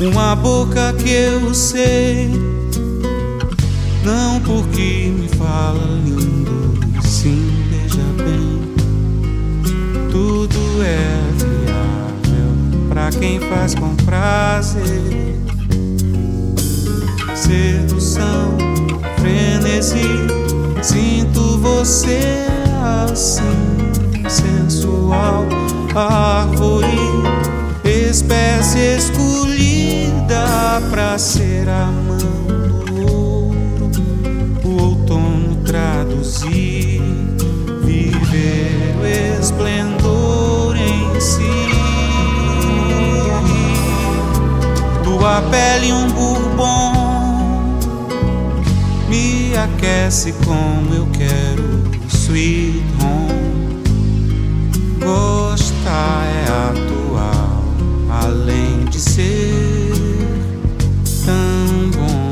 Uma boca que eu sei, não porque me fala lindo, sim, veja bem. Tudo é viável pra quem faz com prazer. Sedução, frenesi, sinto você assim, sensual, árvore, espécie escolhida pra ser a mão do ouro. O outono traduzir, viver o esplendor em si. Tua pele um bourbon me aquece como eu quero, sweet home. Gostar é atual, além de ser tão bom.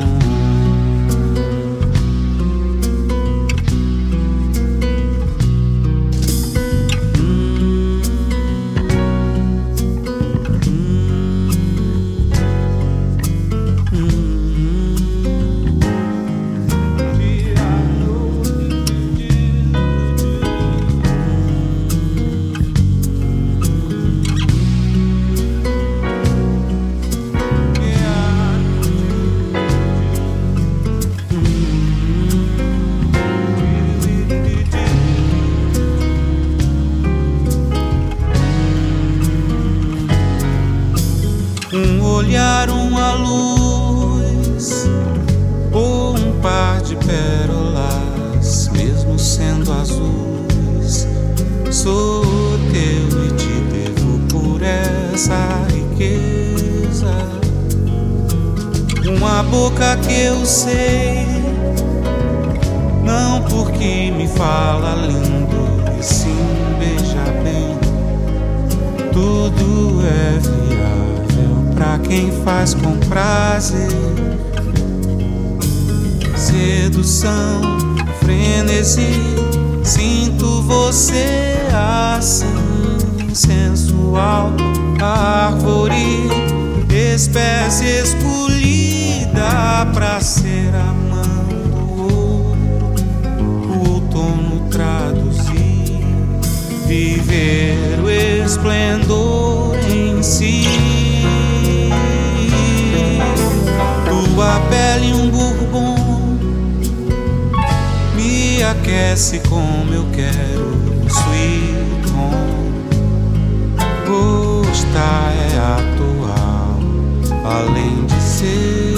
Um olhar, uma luz, ou um par de pérolas, mesmo sendo azuis. Sou teu e te devo por essa riqueza. Uma boca que eu sei, não porque me fala lindo, e sim, beija bem. Tudo é viável pra quem faz com prazer. Sedução, frenesi, sinto você assim, sensual, árvore, espécie escolhida pra ser a mão do ouro. O outono traduzir, viver o esplendor em si. Tua pele um bourbon me aquece como eu quero, sweet home. Gostar é atual, além de ser